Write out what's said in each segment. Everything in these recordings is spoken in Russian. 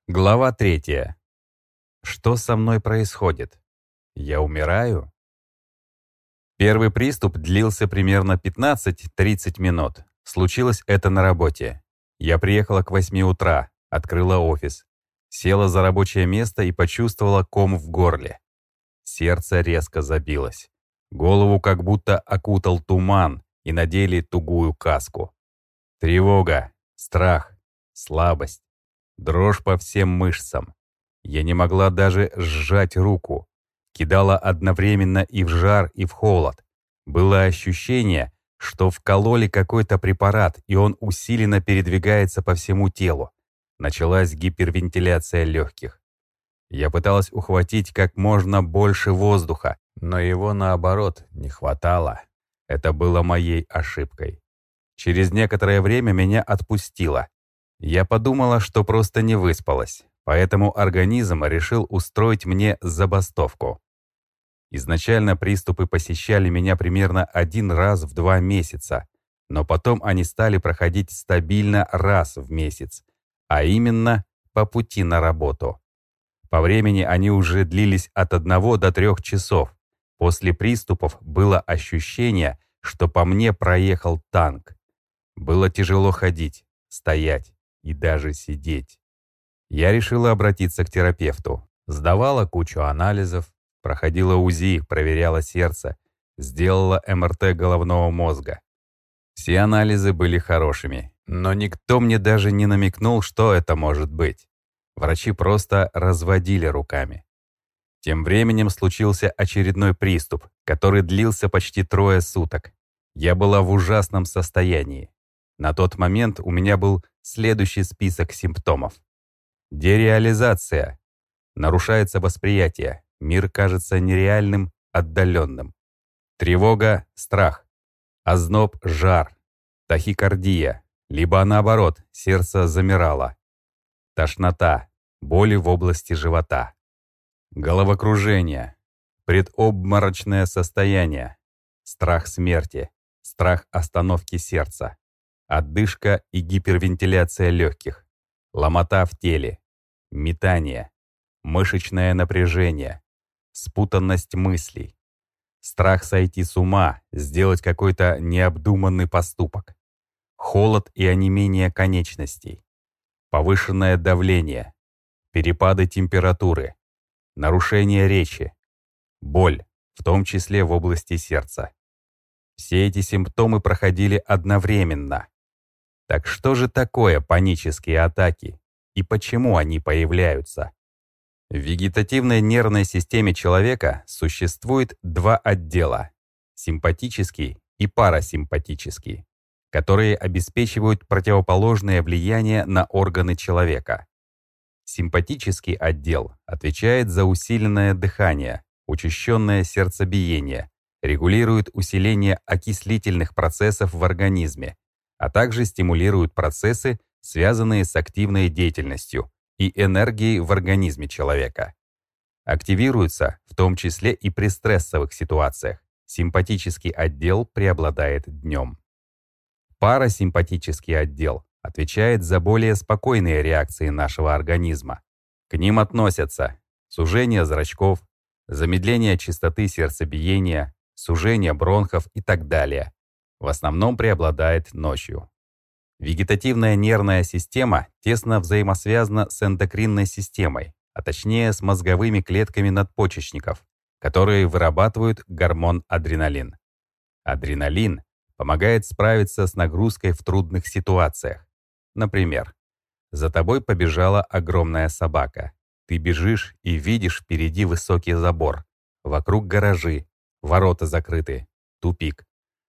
Глава 3. Что со мной происходит? Я умираю? Первый приступ длился примерно 15-30 минут. Случилось это на работе. Я приехала к 8 утра, открыла офис, села за рабочее место и почувствовала ком в горле. Сердце резко забилось. Голову как будто окутал туман и надели тугую каску. Тревога, страх, слабость, дрожь по всем мышцам. Я не могла даже сжать руку. Кидала одновременно и в жар, и в холод. Было ощущение, что вкололи какой-то препарат, и он усиленно передвигается по всему телу. Началась гипервентиляция легких. Я пыталась ухватить как можно больше воздуха, но его, наоборот, не хватало. Это было моей ошибкой. Через некоторое время меня отпустило. Я подумала, что просто не выспалась, поэтому организм решил устроить мне забастовку. Изначально приступы посещали меня примерно 1 раз в 2 месяца, но потом они стали проходить стабильно раз в месяц, а именно по пути на работу. По времени они уже длились от 1 до 3 часов. После приступов было ощущение, что по мне проехал танк. Было тяжело ходить, стоять и даже сидеть. Я решила обратиться к терапевту. Сдавала кучу анализов, проходила УЗИ, проверяла сердце, сделала МРТ головного мозга. Все анализы были хорошими, но никто мне даже не намекнул, что это может быть. Врачи просто разводили руками. Тем временем случился очередной приступ, который длился почти 3 суток. Я была в ужасном состоянии. На тот момент у меня был следующий список симптомов. Дереализация. Нарушается восприятие. Мир кажется нереальным, отдаленным. Тревога, страх. Озноб, жар. Тахикардия. Либо наоборот, сердце замирало. Тошнота. Боли в области живота. Головокружение. Предобморочное состояние. Страх смерти. Страх остановки сердца. Отдышка и гипервентиляция легких. Ломота в теле. Метание. Мышечное напряжение. Спутанность мыслей. Страх сойти с ума, сделать какой-то необдуманный поступок. Холод и онемение конечностей. Повышенное давление. Перепады температуры. Нарушение речи. Боль, в том числе в области сердца. Все эти симптомы проходили одновременно. Так что же такое панические атаки и почему они появляются? В вегетативной нервной системе человека существует 2 отдела – симпатический и парасимпатический, которые обеспечивают противоположное влияние на органы человека. Симпатический отдел отвечает за усиленное дыхание, учащенное сердцебиение, регулирует усиление окислительных процессов в организме, а также стимулирует процессы, связанные с активной деятельностью и энергией в организме человека. Активируется в том числе и при стрессовых ситуациях. Симпатический отдел преобладает днем. Парасимпатический отдел отвечает за более спокойные реакции нашего организма. К ним относятся сужение зрачков, замедление частоты сердцебиения, сужение бронхов и так далее. В основном преобладает ночью. Вегетативная нервная система тесно взаимосвязана с эндокринной системой, а точнее с мозговыми клетками надпочечников, которые вырабатывают гормон адреналин. Адреналин помогает справиться с нагрузкой в трудных ситуациях. Например, за тобой побежала огромная собака. Ты бежишь и видишь впереди высокий забор. Вокруг гаражи, ворота закрыты, тупик.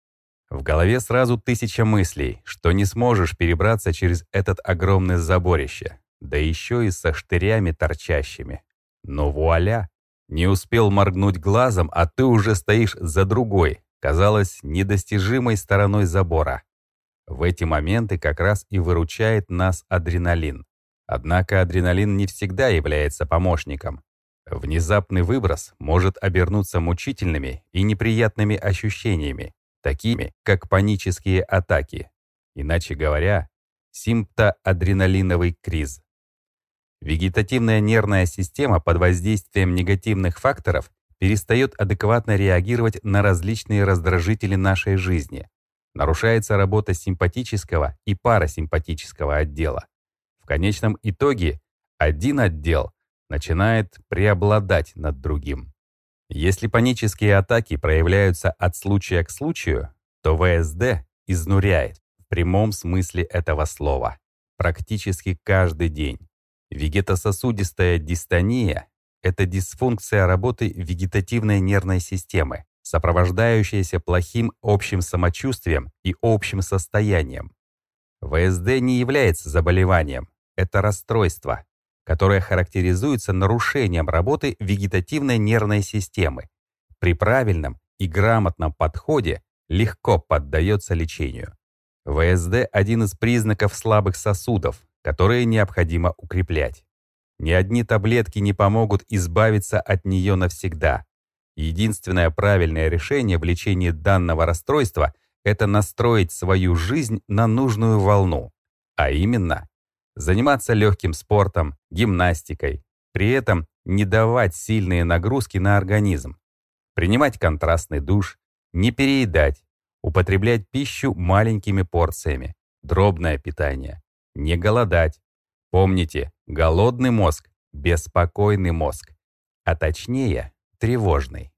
В голове сразу 1000 мыслей, что не сможешь перебраться через этот огромный заборище, да еще и со штырями торчащими. Но вуаля! Не успел моргнуть глазом, а ты уже стоишь за другой, казалось, недостижимой стороной забора. В эти моменты как раз и выручает нас адреналин. Однако адреналин не всегда является помощником. Внезапный выброс может обернуться мучительными и неприятными ощущениями, такими как панические атаки, иначе говоря, симптоадреналиновый криз. Вегетативная нервная система под воздействием негативных факторов перестает адекватно реагировать на различные раздражители нашей жизни. Нарушается работа симпатического и парасимпатического отдела. В конечном итоге один отдел начинает преобладать над другим. Если панические атаки проявляются от случая к случаю, то ВСД изнуряет в прямом смысле этого слова практически каждый день. Вегетососудистая дистония — это дисфункция работы вегетативной нервной системы, сопровождающаяся плохим общим самочувствием и общим состоянием. ВСД не является заболеванием, это расстройство, которое характеризуется нарушением работы вегетативной нервной системы. При правильном и грамотном подходе легко поддается лечению. ВСД – один из признаков слабых сосудов, которые необходимо укреплять. Ни одни таблетки не помогут избавиться от нее навсегда. Единственное правильное решение в лечении данного расстройства – это настроить свою жизнь на нужную волну, а именно заниматься легким спортом, гимнастикой, при этом не давать сильные нагрузки на организм, принимать контрастный душ, не переедать, употреблять пищу маленькими порциями, дробное питание, не голодать. Помните, голодный мозг – беспокойный мозг, а точнее – тревожный.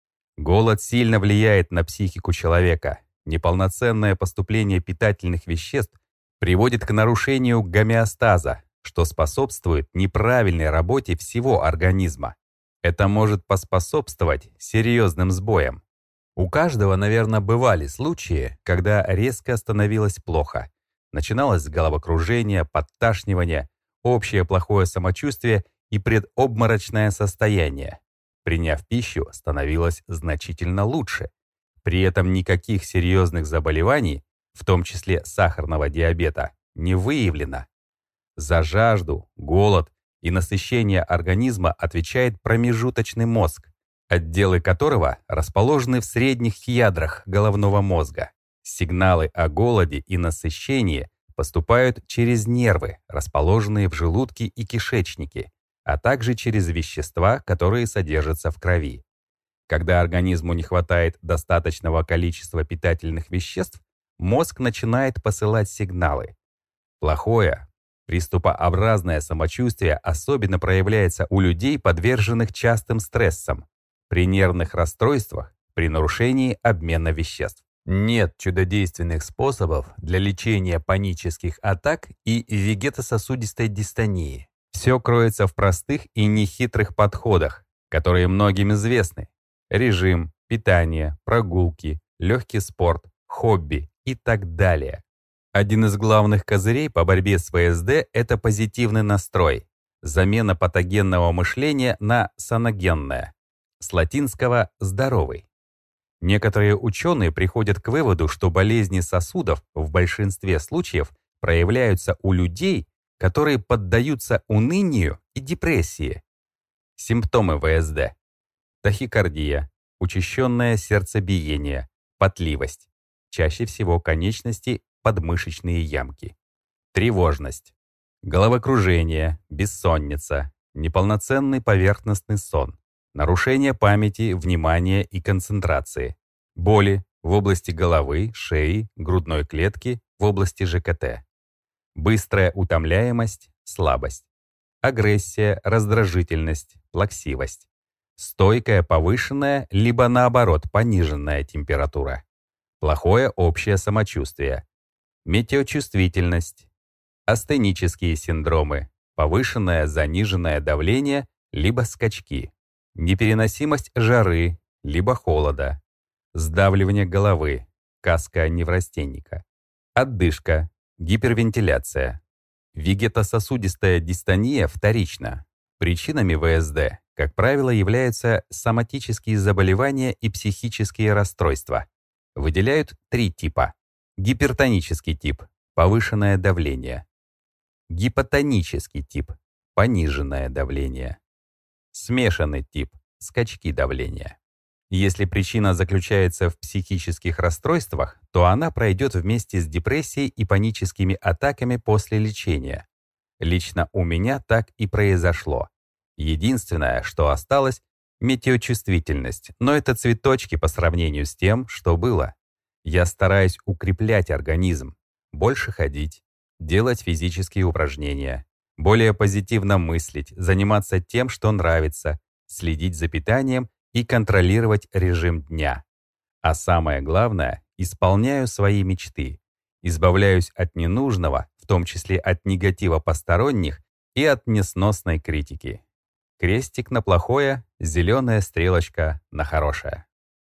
Голод сильно влияет на психику человека. Неполноценное поступление питательных веществ приводит к нарушению гомеостаза, что способствует неправильной работе всего организма. Это может поспособствовать серьезным сбоям. У каждого, наверное, бывали случаи, когда резко становилось плохо. Начиналось с головокружения, подташнивания, общее плохое самочувствие и предобморочное состояние. Приняв пищу, становилось значительно лучше. При этом никаких серьезных заболеваний, в том числе сахарного диабета, не выявлено. За жажду, голод и насыщение организма отвечает промежуточный мозг, отделы которого расположены в средних ядрах головного мозга. Сигналы о голоде и насыщении поступают через нервы, расположенные в желудке и кишечнике, а также через вещества, которые содержатся в крови. Когда организму не хватает достаточного количества питательных веществ, мозг начинает посылать сигналы. Плохое, приступообразное самочувствие особенно проявляется у людей, подверженных частым стрессам, при нервных расстройствах, при нарушении обмена веществ. Нет чудодейственных способов для лечения панических атак и вегетососудистой дистонии. Все кроется в простых и нехитрых подходах, которые многим известны. Режим, питание, прогулки, легкий спорт, хобби и так далее. Один из главных козырей по борьбе с ВСД – это позитивный настрой, замена патогенного мышления на саногенное, с латинского «здоровый». Некоторые ученые приходят к выводу, что болезни сосудов в большинстве случаев проявляются у людей, которые поддаются унынию и депрессии. Симптомы ВСД: тахикардия, учащенное сердцебиение, потливость, чаще всего конечности, подмышечные ямки, тревожность, головокружение, бессонница, неполноценный поверхностный сон, нарушение памяти, внимания и концентрации, боли в области головы, шеи, грудной клетки, в области ЖКТ, быстрая утомляемость, слабость, агрессия, раздражительность, плаксивость, стойкая повышенная либо наоборот пониженная температура, плохое общее самочувствие, метеочувствительность, астенические синдромы, повышенное заниженное давление либо скачки, непереносимость жары либо холода, сдавливание головы, каска неврастенника, отдышка, гипервентиляция. Вегетососудистая дистония вторична. Причинами ВСД, как правило, являются соматические заболевания и психические расстройства. Выделяют 3 типа. Гипертонический тип – повышенное давление. Гипотонический тип – пониженное давление. Смешанный тип – скачки давления. Если причина заключается в психических расстройствах, то она пройдет вместе с депрессией и паническими атаками после лечения. Лично у меня так и произошло. Единственное, что осталось — метеочувствительность, но это цветочки по сравнению с тем, что было. Я стараюсь укреплять организм, больше ходить, делать физические упражнения, более позитивно мыслить, заниматься тем, что нравится, следить за питанием и контролировать режим дня. А самое главное, исполняю свои мечты, избавляюсь от ненужного, в том числе от негатива посторонних и от несносной критики. Крестик на плохое, зеленая стрелочка на хорошее.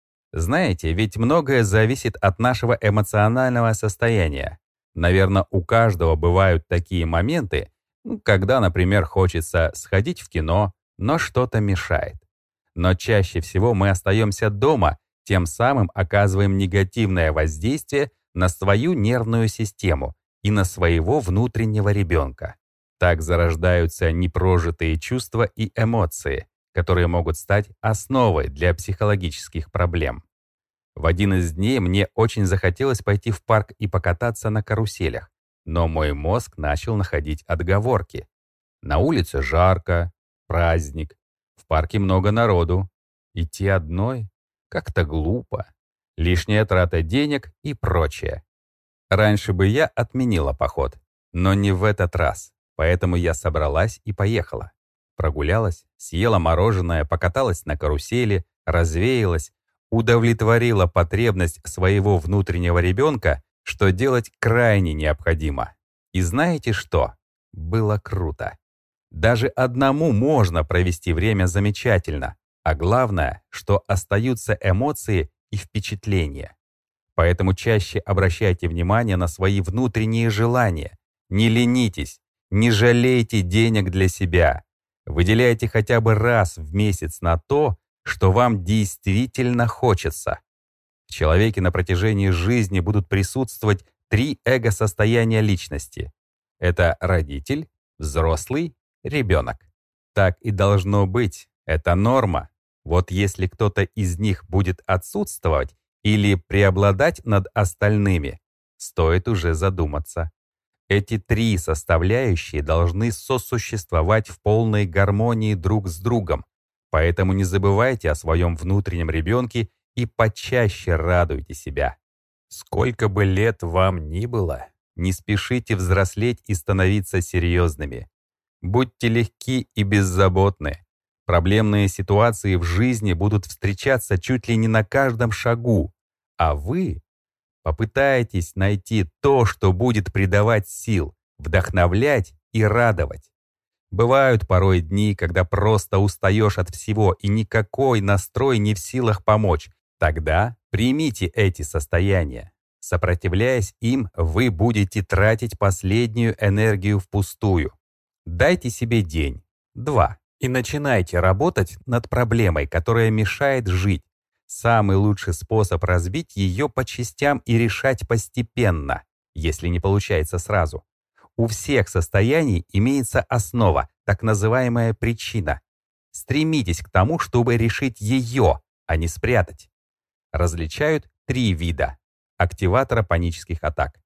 Знаете, ведь многое зависит от нашего эмоционального состояния. Наверное, у каждого бывают такие моменты, когда, например, хочется сходить в кино, но что-то мешает. Но чаще всего мы остаемся дома, тем самым оказываем негативное воздействие на свою нервную систему и на своего внутреннего ребенка. Так зарождаются непрожитые чувства и эмоции, которые могут стать основой для психологических проблем. В один из дней мне очень захотелось пойти в парк и покататься на каруселях, но мой мозг начал находить отговорки. На улице жарко, праздник, в парке много народу. Идти одной? Как-то глупо. Лишняя трата денег и прочее. Раньше бы я отменила поход, но не в этот раз. Поэтому я собралась и поехала. Прогулялась, съела мороженое, покаталась на карусели, развеялась, удовлетворила потребность своего внутреннего ребенка, что делать крайне необходимо. И знаете что? Было круто. Даже одному можно провести время замечательно, а главное, что остаются эмоции и впечатления. Поэтому чаще обращайте внимание на свои внутренние желания. Не ленитесь. Не жалейте денег для себя. Выделяйте хотя бы раз в месяц на то, что вам действительно хочется. В человеке на протяжении жизни будут присутствовать 3 эго-состояния личности. Это родитель, взрослый, ребенок. Так и должно быть. Это норма. Вот если кто-то из них будет отсутствовать или преобладать над остальными, стоит уже задуматься. Эти 3 составляющие должны сосуществовать в полной гармонии друг с другом, поэтому не забывайте о своем внутреннем ребенке и почаще радуйте себя. Сколько бы лет вам ни было, не спешите взрослеть и становиться серьезными. Будьте легки и беззаботны. Проблемные ситуации в жизни будут встречаться чуть ли не на каждом шагу, а вы попытайтесь найти то, что будет придавать сил, вдохновлять и радовать. Бывают порой дни, когда просто устаешь от всего и никакой настрой не в силах помочь. Тогда примите эти состояния. Сопротивляясь им, вы будете тратить последнюю энергию впустую. Дайте себе день, 2, и начинайте работать над проблемой, которая мешает жить. Самый лучший способ разбить ее по частям и решать постепенно, если не получается сразу. У всех состояний имеется основа, так называемая причина. Стремитесь к тому, чтобы решить ее, а не спрятать. Различают 3 вида активатора панических атак.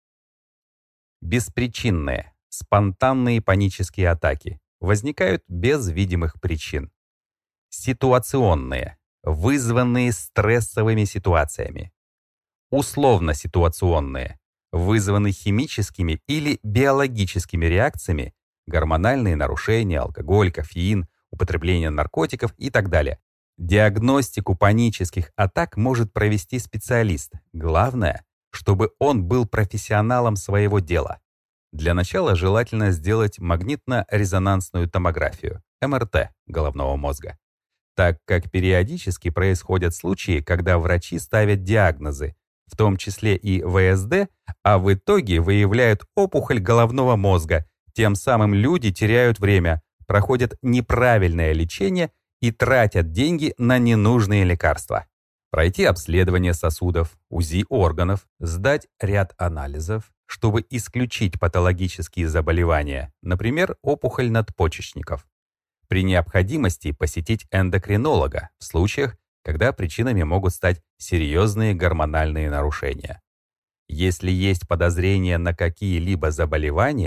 Беспричинные, спонтанные панические атаки возникают без видимых причин. Ситуационные, вызванные стрессовыми ситуациями. Условно-ситуационные, вызваны химическими или биологическими реакциями, гормональные нарушения, алкоголь, кофеин, употребление наркотиков и так далее. Диагностику панических атак может провести специалист. Главное, чтобы он был профессионалом своего дела. Для начала желательно сделать магнитно-резонансную томографию, МРТ головного мозга, так как периодически происходят случаи, когда врачи ставят диагнозы, в том числе и ВСД, а в итоге выявляют опухоль головного мозга. Тем самым люди теряют время, проходят неправильное лечение и тратят деньги на ненужные лекарства. Пройти обследование сосудов, УЗИ органов, сдать ряд анализов, чтобы исключить патологические заболевания, например, опухоль надпочечников. При необходимости посетить эндокринолога в случаях, когда причинами могут стать серьезные гормональные нарушения. Если есть подозрения на какие-либо заболевания,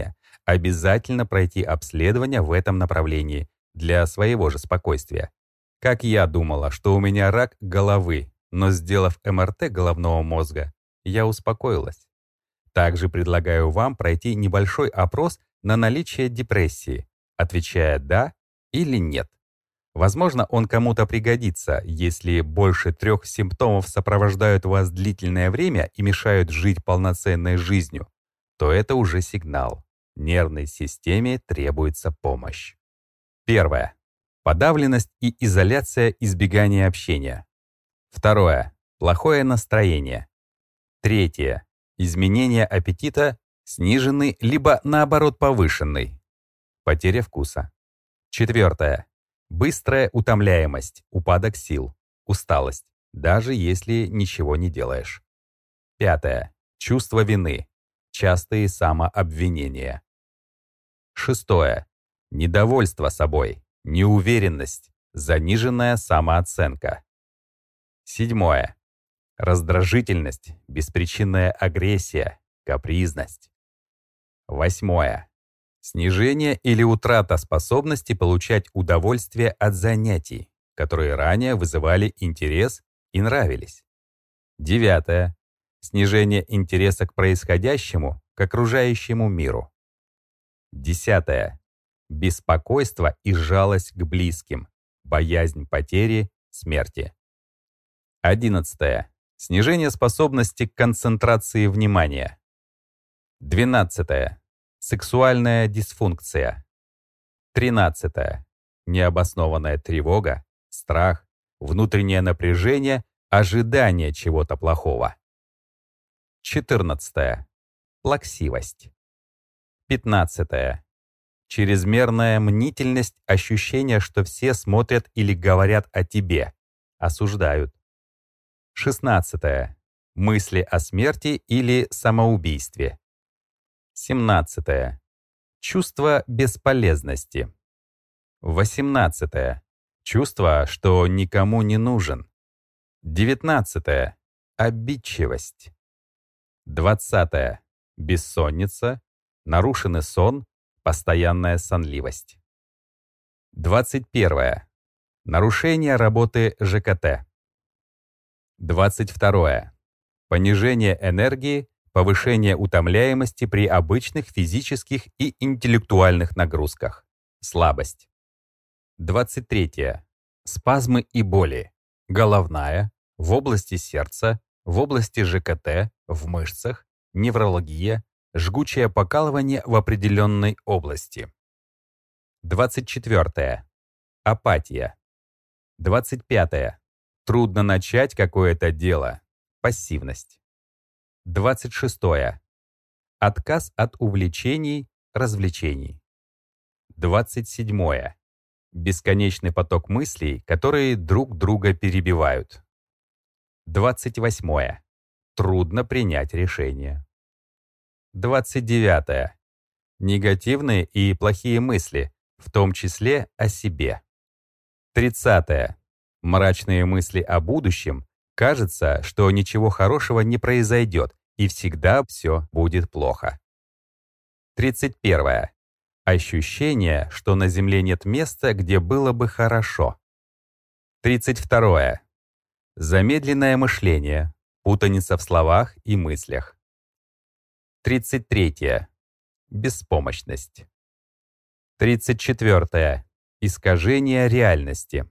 обязательно пройти обследование в этом направлении для своего же спокойствия. Как я думала, что у меня рак головы, но сделав МРТ головного мозга, я успокоилась. Также предлагаю вам пройти небольшой опрос на наличие депрессии, отвечая «да» или «нет». Возможно, он кому-то пригодится, если больше 3 симптомов сопровождают вас длительное время и мешают жить полноценной жизнью, то это уже сигнал. Нервной системе требуется помощь. Первое. Подавленность и изоляция, избегание общения. Второе. Плохое настроение. Третье. Изменение аппетита, сниженный либо наоборот повышенный. Потеря вкуса. Четвертое. Быстрая утомляемость, упадок сил, усталость, даже если ничего не делаешь. Пятое. Чувство вины, частые самообвинения. Шестое. Недовольство собой, неуверенность, заниженная самооценка. Седьмое. Раздражительность, беспричинная агрессия, капризность. Восьмое. Снижение или утрата способности получать удовольствие от занятий, которые ранее вызывали интерес и нравились. Девятое. Снижение интереса к происходящему, к окружающему миру. Десятое. Беспокойство и жалость к близким, боязнь потери, смерти. 11. Снижение способности к концентрации внимания. 12. Сексуальная дисфункция. 13. Необоснованная тревога, страх, внутреннее напряжение, ожидание чего-то плохого. 14. Плаксивость. 15. Чрезмерная мнительность, ощущение, что все смотрят или говорят о тебе, осуждают. 16. Мысли о смерти или самоубийстве. 17. Чувство бесполезности. 18. Чувство, что никому не нужен. 19. Обидчивость. 20. Бессонница, нарушенный сон, постоянная сонливость. 21. Нарушение работы ЖКТ. 22. Понижение энергии, повышение утомляемости при обычных физических и интеллектуальных нагрузках. Слабость. 23. Спазмы и боли. Головная, в области сердца, в области ЖКТ, в мышцах, неврология, жгучее покалывание в определенной области. 24. Апатия. 25. Трудно начать какое-то дело. Пассивность. 26. Отказ от увлечений, развлечений. 27. Бесконечный поток мыслей, которые друг друга перебивают. 28. Трудно принять решение. 29. Негативные и плохие мысли, в том числе о себе. 30. Мрачные мысли о будущем. Кажется, что ничего хорошего не произойдет, и всегда все будет плохо. 31. Ощущение, что на Земле нет места, где было бы хорошо. 32. Замедленное мышление, путаница в словах и мыслях. 33. Беспомощность. 34. Искажение реальности.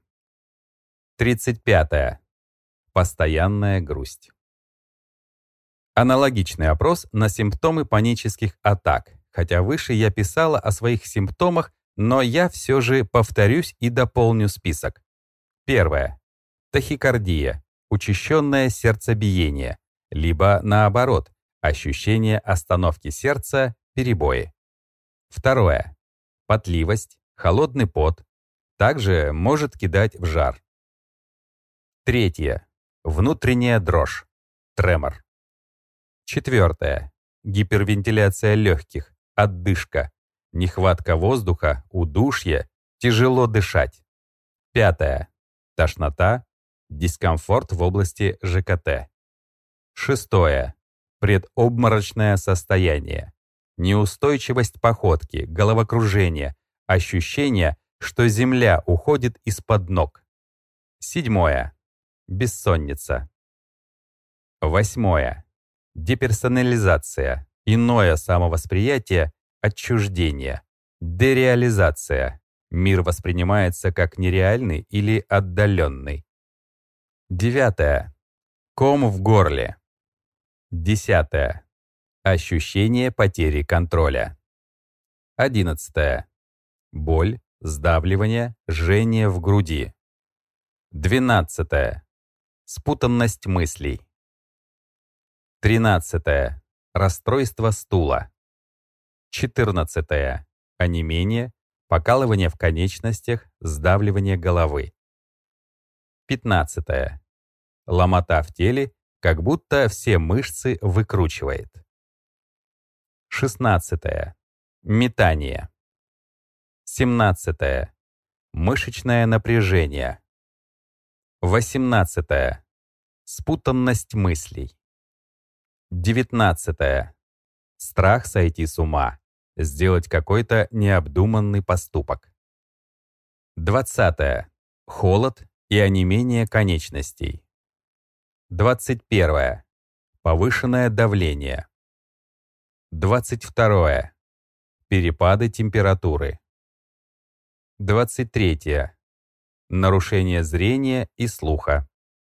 35. Постоянная грусть. Аналогичный опрос на симптомы панических атак, хотя выше я писала о своих симптомах, но я все же повторюсь и дополню список. Первое. Тахикардия, учащенное сердцебиение, либо наоборот, ощущение остановки сердца, перебои. Второе. Потливость, холодный пот, также может кидать в жар. Третье. Внутренняя дрожь, тремор. Четвертое. Гипервентиляция легких, отдышка, нехватка воздуха, удушье, тяжело дышать. Пятое. Тошнота, дискомфорт в области ЖКТ. Шестое. Предобморочное состояние. неустойчивость походки, головокружение, ощущение, что земля уходит из-под ног. 7. Бессонница. 8. Деперсонализация, иное самовосприятие, отчуждение, дереализация. Мир воспринимается как нереальный или отдаленный. 9. Ком в горле. 10. Ощущение потери контроля. 11. Боль, сдавливание, жжение в груди. 12. Спутанность мыслей. 13. Расстройство стула. 14. Онемение, покалывание в конечностях, сдавливание головы. 15. Ломота в теле, как будто все мышцы выкручивает. 16. Метание. 17. Мышечное напряжение. 18. Спутанность мыслей. 19. Страх сойти с ума, сделать какой-то необдуманный поступок. 20. Холод и онемение конечностей. 21. Повышенное давление. 22. Перепады температуры. 23. Нарушение зрения и слуха.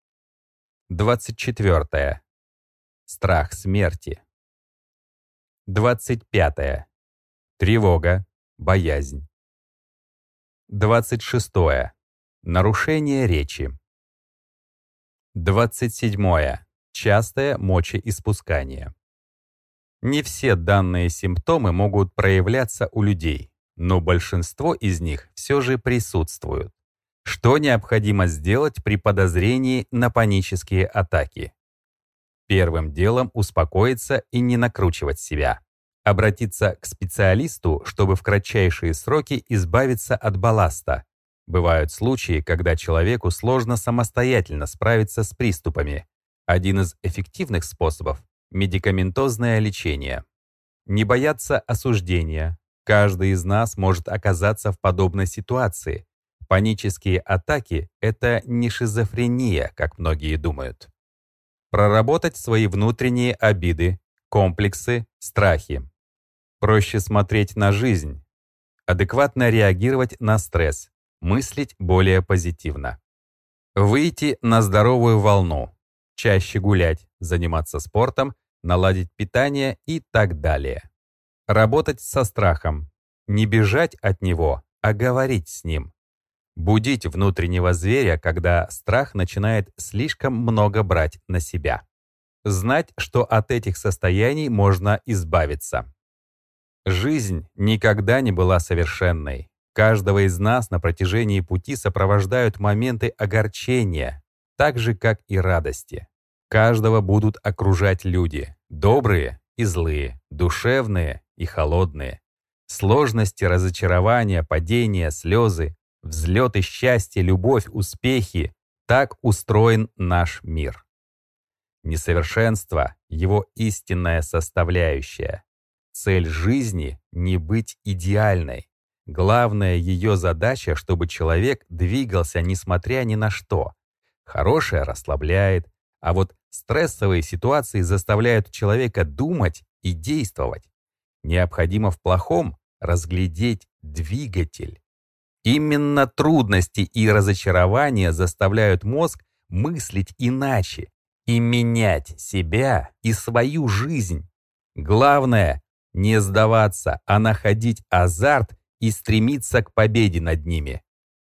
24. Страх смерти. 25. Тревога, боязнь. 26. Нарушение речи. 27. Частое мочеиспускание. Не все данные симптомы могут проявляться у людей, но большинство из них все же присутствуют. Что необходимо сделать при подозрении на панические атаки? Первым делом успокоиться и не накручивать себя. Обратиться к специалисту, чтобы в кратчайшие сроки избавиться от балласта. Бывают случаи, когда человеку сложно самостоятельно справиться с приступами. Один из эффективных способов – медикаментозное лечение. Не бояться осуждения. Каждый из нас может оказаться в подобной ситуации. Панические атаки – это не шизофрения, как многие думают. Проработать свои внутренние обиды, комплексы, страхи. Проще смотреть на жизнь. Адекватно реагировать на стресс. Мыслить более позитивно. Выйти на здоровую волну. Чаще гулять, заниматься спортом, наладить питание и так далее. Работать со страхом. Не бежать от него, а говорить с ним. Будить внутреннего зверя, когда страх начинает слишком много брать на себя. Знать, что от этих состояний можно избавиться. Жизнь никогда не была совершенной. Каждого из нас на протяжении пути сопровождают моменты огорчения, так же, как и радости. Каждого будут окружать люди, добрые и злые, душевные и холодные. Сложности, разочарования, падения, слезы, взлеты счастья, любовь, успехи — так устроен наш мир. Несовершенство — его истинная составляющая. Цель жизни — не быть идеальной. Главная ее задача, чтобы человек двигался несмотря ни на что. Хорошее расслабляет, а вот стрессовые ситуации заставляют человека думать и действовать. Необходимо в плохом разглядеть двигатель. Именно трудности и разочарования заставляют мозг мыслить иначе и менять себя и свою жизнь. Главное — не сдаваться, а находить азарт и стремиться к победе над ними.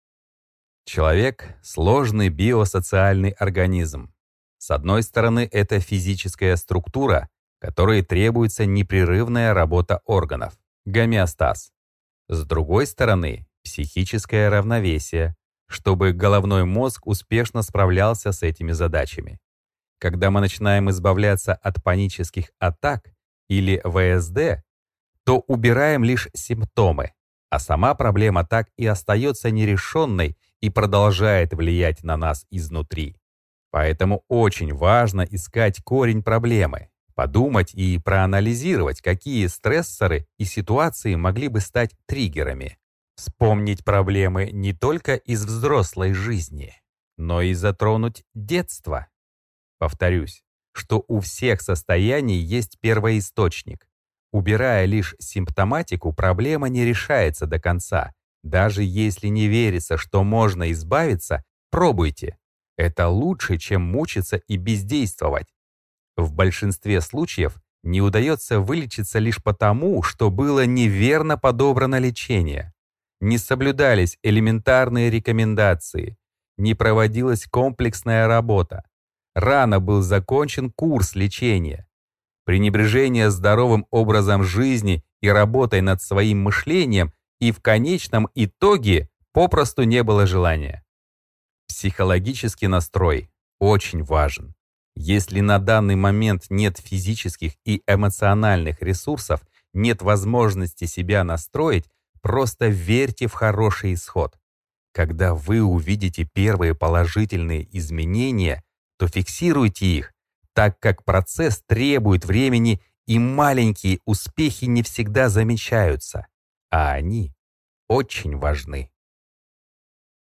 Человек — сложный биосоциальный организм. С одной стороны, это физическая структура, которой требуется непрерывная работа органов, гомеостаз. С другой стороны, психическое равновесие, чтобы головной мозг успешно справлялся с этими задачами. Когда мы начинаем избавляться от панических атак или ВСД, то убираем лишь симптомы, а сама проблема так и остается нерешенной и продолжает влиять на нас изнутри. Поэтому очень важно искать корень проблемы, Подумать и проанализировать, какие стрессоры и ситуации могли бы стать триггерами. Вспомнить проблемы не только из взрослой жизни, но и затронуть детство. Повторюсь, что у всех состояний есть первоисточник. Убирая лишь симптоматику, проблема не решается до конца. Даже если не верится, что можно избавиться, пробуйте. Это лучше, чем мучиться и бездействовать. В большинстве случаев не удается вылечиться лишь потому, что было неверно подобрано лечение. Не соблюдались элементарные рекомендации, не проводилась комплексная работа. Рано был закончен курс лечения. Пренебрежение здоровым образом жизни и работой над своим мышлением, и в конечном итоге попросту не было желания. Психологический настрой очень важен. Если на данный момент нет физических и эмоциональных ресурсов, нет возможности себя настроить, просто верьте в хороший исход. Когда вы увидите первые положительные изменения, то фиксируйте их, так как процесс требует времени и маленькие успехи не всегда замечаются, а они очень важны.